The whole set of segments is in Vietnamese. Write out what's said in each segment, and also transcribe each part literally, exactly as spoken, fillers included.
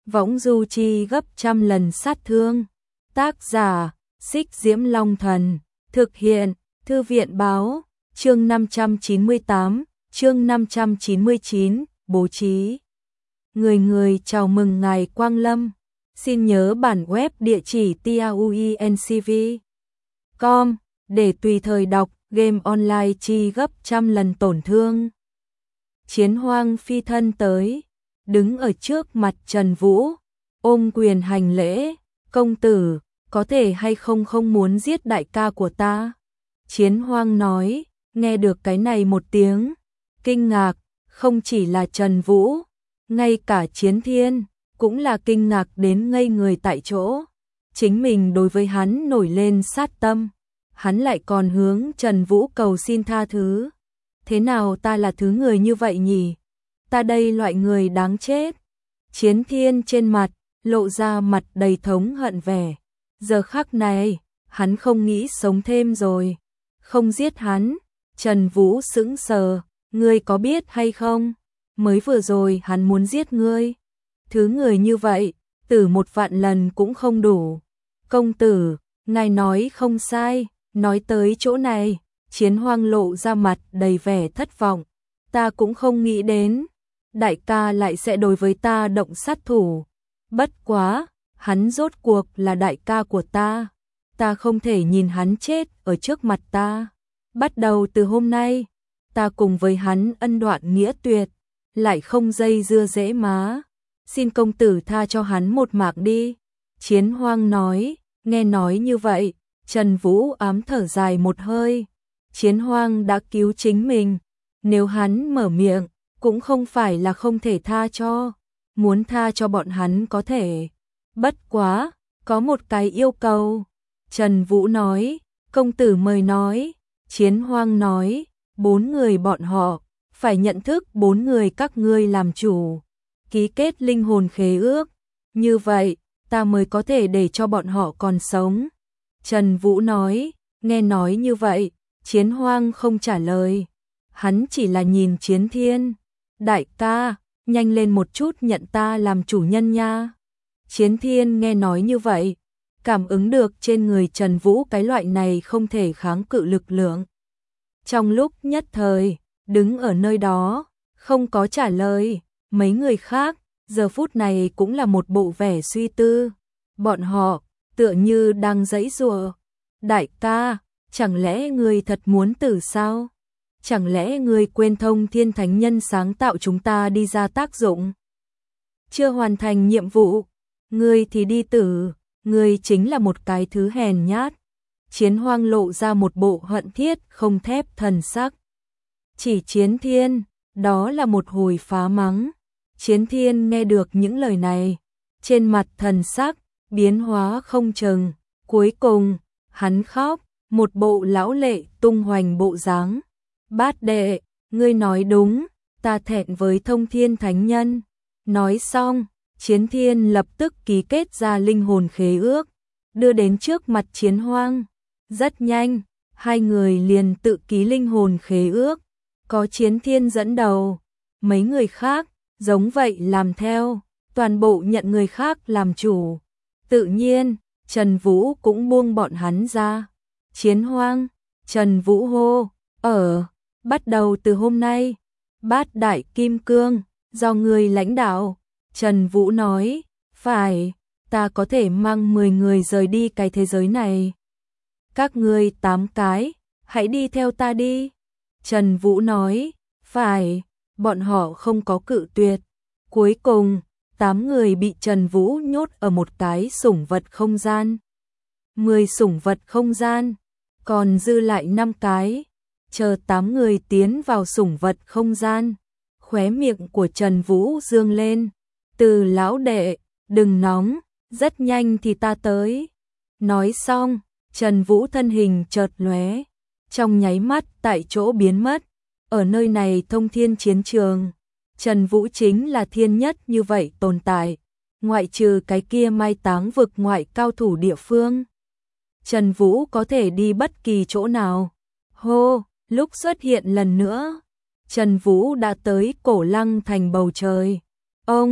võng du chi gấp trăm lần sát thương. Tác giả, Xích Diễm Long Thần. Thực hiện, Thư viện Báo. Chương năm trăm chín mươi tám, chương năm trăm chín mươi chín, bố trí. Người người chào mừng ngài Quang Lâm. Xin nhớ bản web địa chỉ tauencv chấm com để tùy thời đọc game online chi gấp trăm lần tổn thương. Chiến Hoang phi thân tới, đứng ở trước mặt Trần Vũ, ôm quyền hành lễ, công tử, có thể hay không không muốn giết đại ca của ta? Chiến Hoang nói, nghe được cái này một tiếng, kinh ngạc, không chỉ là Trần Vũ, ngay cả Chiến Thiên, cũng là kinh ngạc đến ngây người tại chỗ. Chính mình đối với hắn nổi lên sát tâm, hắn lại còn hướng Trần Vũ cầu xin tha thứ. Thế nào ta là thứ người như vậy nhỉ? Ta đây loại người đáng chết. Chiến Thiên trên mặt, lộ ra mặt đầy thống hận vẻ. Giờ khắc này, hắn không nghĩ sống thêm rồi. Không giết hắn. Trần Vũ sững sờ, ngươi có biết hay không? Mới vừa rồi hắn muốn giết ngươi. Thứ người như vậy, tử một vạn lần cũng không đủ. Công tử, ngài nói không sai, nói tới chỗ này, Chiến Hoang lộ ra mặt đầy vẻ thất vọng. Ta cũng không nghĩ đến, đại ca lại sẽ đối với ta động sát thủ. Bất quá, hắn rốt cuộc là đại ca của ta. Ta không thể nhìn hắn chết ở trước mặt ta. Bắt đầu từ hôm nay, ta cùng với hắn ân đoạn nghĩa tuyệt, lại không dây dưa dễ má. Xin công tử tha cho hắn một mạng đi. Chiến Hoang nói, nghe nói như vậy, Trần Vũ ám thở dài một hơi. Chiến Hoang đã cứu chính mình, nếu hắn mở miệng, cũng không phải là không thể tha cho. Muốn tha cho bọn hắn có thể. Bất quá, có một cái yêu cầu. Trần Vũ nói, công tử mời nói. Chiến Hoang nói, bốn người bọn họ, phải nhận thức bốn người các ngươi làm chủ. Ký kết linh hồn khế ước. Như vậy, ta mới có thể để cho bọn họ còn sống. Trần Vũ nói, nghe nói như vậy, Chiến Hoang không trả lời. Hắn chỉ là nhìn Chiến Thiên. Đại ca, nhanh lên một chút nhận ta làm chủ nhân nha. Chiến Thiên nghe nói như vậy, cảm ứng được trên người Trần Vũ cái loại này không thể kháng cự lực lượng. Trong lúc nhất thời, đứng ở nơi đó, không có trả lời. Mấy người khác, giờ phút này cũng là một bộ vẻ suy tư. Bọn họ, tựa như đang giãy giụa. Đại ca, chẳng lẽ ngươi thật muốn tử sao? Chẳng lẽ ngươi quên thông thiên thánh nhân sáng tạo chúng ta đi ra tác dụng? Chưa hoàn thành nhiệm vụ, ngươi thì đi tử, ngươi chính là một cái thứ hèn nhát. Chiến Hoang lộ ra một bộ hận thiết không thép thần sắc. Chỉ Chiến Thiên, đó là một hồi phá mắng. Chiến Thiên nghe được những lời này, trên mặt thần sắc biến hóa không chừng, cuối cùng hắn khóc, một bộ lão lệ tung hoành bộ dáng. Bát đệ, ngươi nói đúng, ta thẹn với thông thiên thánh nhân. Nói xong, Chiến Thiên lập tức ký kết ra linh hồn khế ước, đưa đến trước mặt Chiến Hoang. Rất nhanh, hai người liền tự ký linh hồn khế ước, có Chiến Thiên dẫn đầu, mấy người khác giống vậy làm theo, toàn bộ nhận người khác làm chủ. Tự nhiên, Trần Vũ cũng buông bọn hắn ra. Chiến Hoang, Trần Vũ hô, ở, bắt đầu từ hôm nay, Bát Đại Kim Cương, do người lãnh đạo. Trần Vũ nói, phải, ta có thể mang mười người rời đi cái thế giới này. Các ngươi tám cái, hãy đi theo ta đi. Trần Vũ nói, phải, bọn họ không có cự tuyệt. Cuối cùng, tám người bị Trần Vũ nhốt ở một cái sủng vật không gian. mười sủng vật không gian, còn dư lại năm cái. Chờ tám người tiến vào sủng vật không gian, khóe miệng của Trần Vũ dương lên. Từ lão đệ, đừng nóng, rất nhanh thì ta tới. Nói xong, Trần Vũ thân hình chợt lóe, trong nháy mắt tại chỗ biến mất. Ở nơi này thông thiên chiến trường, Trần Vũ chính là thiên nhất như vậy tồn tại, ngoại trừ cái kia mai táng vực ngoại cao thủ địa phương. Trần Vũ có thể đi bất kỳ chỗ nào. Hô, lúc xuất hiện lần nữa, Trần Vũ đã tới Cổ Lăng thành bầu trời. Ông,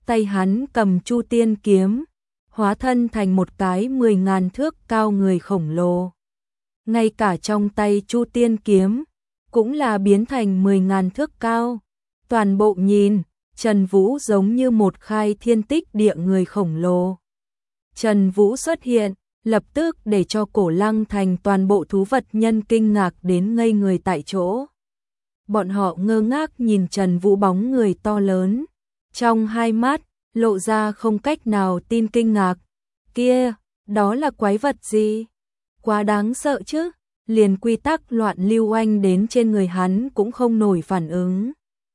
tay hắn cầm Chu Tiên kiếm, hóa thân thành một cái mười ngàn thước cao người khổng lồ. Ngay cả trong tay Chu Tiên kiếm cũng là biến thành mười ngàn thước cao. Toàn bộ nhìn, Trần Vũ giống như một khai thiên tích địa người khổng lồ. Trần Vũ xuất hiện, lập tức để cho Cổ Lăng Thành toàn bộ thú vật nhân kinh ngạc đến ngây người tại chỗ. Bọn họ ngơ ngác nhìn Trần Vũ bóng người to lớn, trong hai mắt lộ ra không cách nào tin kinh ngạc. Kia, đó là quái vật gì? Quá đáng sợ chứ, liền quy tắc loạn lưu anh đến trên người hắn cũng không nổi phản ứng.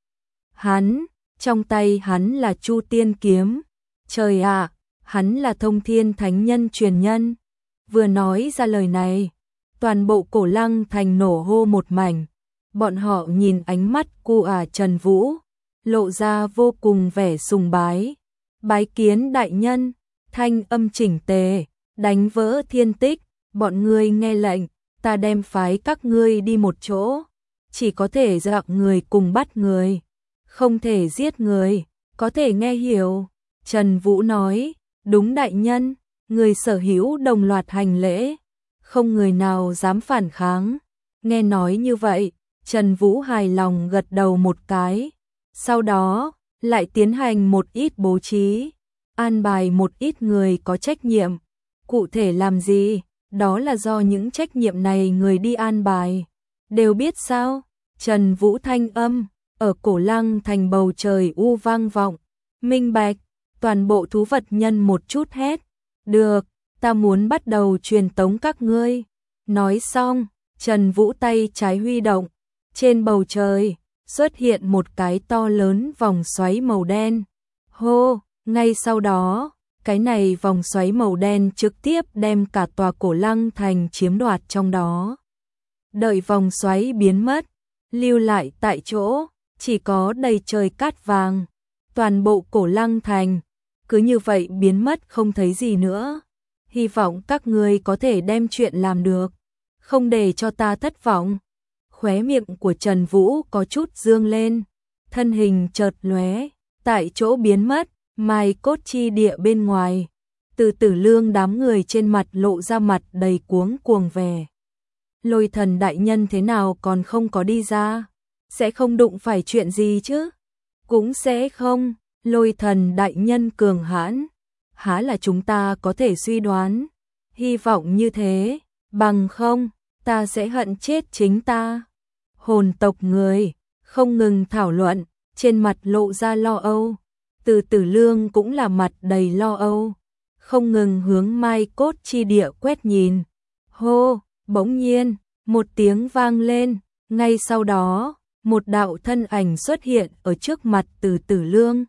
Hắn, trong tay hắn là Chu Tiên kiếm. Trời ạ, hắn là Thông Thiên Thánh Nhân truyền nhân. Vừa nói ra lời này, toàn bộ Cổ Lăng Thành nổ hô một mảnh. Bọn họ nhìn ánh mắt cu ả Trần Vũ, lộ ra vô cùng vẻ sùng bái. Bái kiến đại nhân, thanh âm chỉnh tề, đánh vỡ thiên tích. Bọn ngươi nghe lệnh, ta đem phái các ngươi đi một chỗ. Chỉ có thể giặc người cùng bắt người, không thể giết người, có thể nghe hiểu. Trần Vũ nói, đúng đại nhân. Người sở hữu đồng loạt hành lễ, không người nào dám phản kháng. Nghe nói như vậy, Trần Vũ hài lòng gật đầu một cái. Sau đó, lại tiến hành một ít bố trí, an bài một ít người có trách nhiệm. Cụ thể làm gì, đó là do những trách nhiệm này người đi an bài. Đều biết sao? Trần Vũ thanh âm, ở Cổ Lăng Thành bầu trời u vang vọng. Minh bạch, toàn bộ thú vật nhân một chút hét. Được, ta muốn bắt đầu truyền tống các ngươi. Nói xong, Trần Vũ tay trái huy động. Trên bầu trời, xuất hiện một cái to lớn vòng xoáy màu đen. Hô, ngay sau đó, cái này vòng xoáy màu đen trực tiếp đem cả tòa Cổ Lăng Thành chiếm đoạt trong đó. Đợi vòng xoáy biến mất, lưu lại tại chỗ, chỉ có đầy trời cát vàng. Toàn bộ Cổ Lăng Thành cứ như vậy biến mất không thấy gì nữa. Hy vọng các ngươi có thể đem chuyện làm được, không để cho ta thất vọng. Khóe miệng của Trần Vũ có chút dương lên, thân hình chợt lóe, tại chỗ biến mất. Mai cốt chi địa bên ngoài, Từ Tử Lương đám người trên mặt lộ ra mặt đầy cuống cuồng vẻ. Lôi Thần đại nhân thế nào còn không có đi ra? Sẽ không đụng phải chuyện gì chứ? Cũng sẽ không. Lôi Thần đại nhân cường hãn, há là chúng ta có thể suy đoán. Hy vọng như thế, bằng không, ta sẽ hận chết chính ta. Hồn tộc người không ngừng thảo luận, trên mặt lộ ra lo âu. Từ Tử Lương cũng là mặt đầy lo âu, không ngừng hướng Mai cốt chi địa quét nhìn. Hô, bỗng nhiên, một tiếng vang lên, ngay sau đó, một đạo thân ảnh xuất hiện ở trước mặt Từ Tử Lương.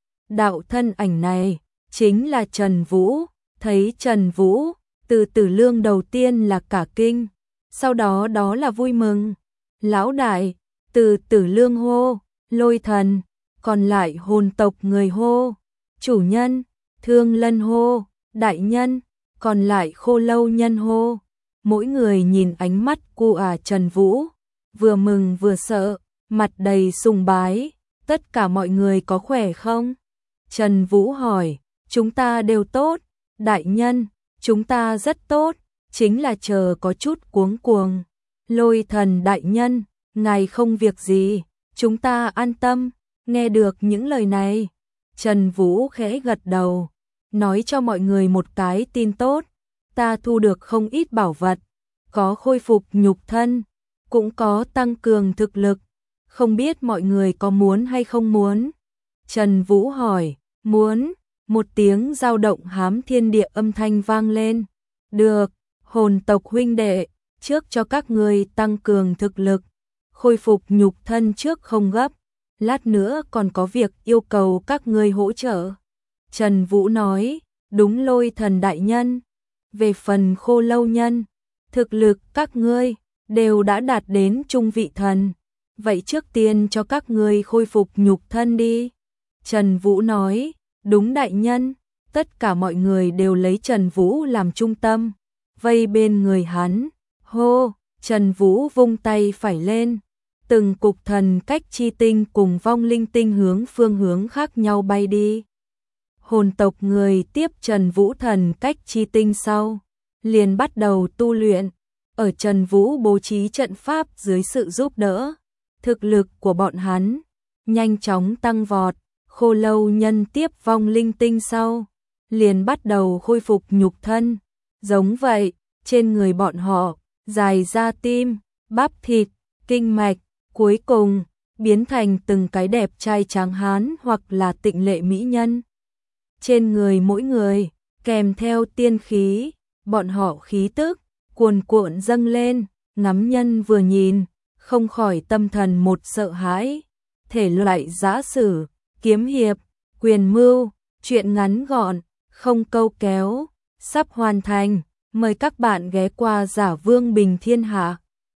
Đạo thân ảnh này chính là Trần Vũ. Thấy Trần Vũ, Từ Tử Lương đầu tiên là cả kinh, sau đó đó là vui mừng. Lão đại, Từ Tử Lương hô, Lôi Thần, còn lại hồn tộc người hô, chủ nhân, Thương Lân hô, đại nhân, còn lại Khô Lâu nhân hô. Mỗi người nhìn ánh mắt cu ả Trần Vũ, vừa mừng vừa sợ, mặt đầy sùng bái. Tất cả mọi người có khỏe không? Trần Vũ hỏi. Chúng ta đều tốt, đại nhân, chúng ta rất tốt, chính là chờ có chút cuống cuồng. Lôi Thần đại nhân, ngài không việc gì, chúng ta an tâm. Nghe được những lời này, Trần Vũ khẽ gật đầu, nói cho mọi người một cái tin tốt. Ta thu được không ít bảo vật, có khôi phục nhục thân, cũng có tăng cường thực lực. Không biết mọi người có muốn hay không muốn? Trần Vũ hỏi. Muốn. Một tiếng dao động hám thiên địa âm thanh vang lên. Được, hồn tộc huynh đệ, trước cho các ngươi tăng cường thực lực, khôi phục nhục thân trước không gấp. Lát nữa còn có việc yêu cầu các ngươi hỗ trợ. Trần Vũ nói. Đúng Lôi Thần đại nhân. Về phần Khô Lâu nhân, thực lực các ngươi đều đã đạt đến trung vị thần. Vậy trước tiên cho các ngươi khôi phục nhục thân đi. Trần Vũ nói. Đúng đại nhân. Tất cả mọi người đều lấy Trần Vũ làm trung tâm, vây bên người hắn. Hô, Trần Vũ vung tay phải lên, từng cục thần cách chi tinh cùng vong linh tinh hướng phương hướng khác nhau bay đi. hồn tộc người tiếp Trần Vũ thần cách chi tinh sau, liền bắt đầu tu luyện, ở Trần Vũ bố trí trận pháp dưới sự giúp đỡ, thực lực của bọn hắn nhanh chóng tăng vọt. Khô Lâu nhân tiếp vong linh tinh sau, liền bắt đầu khôi phục nhục thân, giống vậy, trên người bọn họ dài ra tim, bắp thịt, kinh mạch, cuối cùng biến thành từng cái đẹp trai tráng hán hoặc là tịnh lệ mỹ nhân. Trên người mỗi người kèm theo tiên khí, bọn họ khí tức cuồn cuộn dâng lên, ngắm nhân vừa nhìn, không khỏi tâm thần một sợ hãi. Thể loại giã sử, kiếm hiệp, quyền mưu, truyện ngắn gọn, không câu kéo, sắp hoàn thành, mời các bạn ghé qua Giả Vương Bình Thiên Hạ.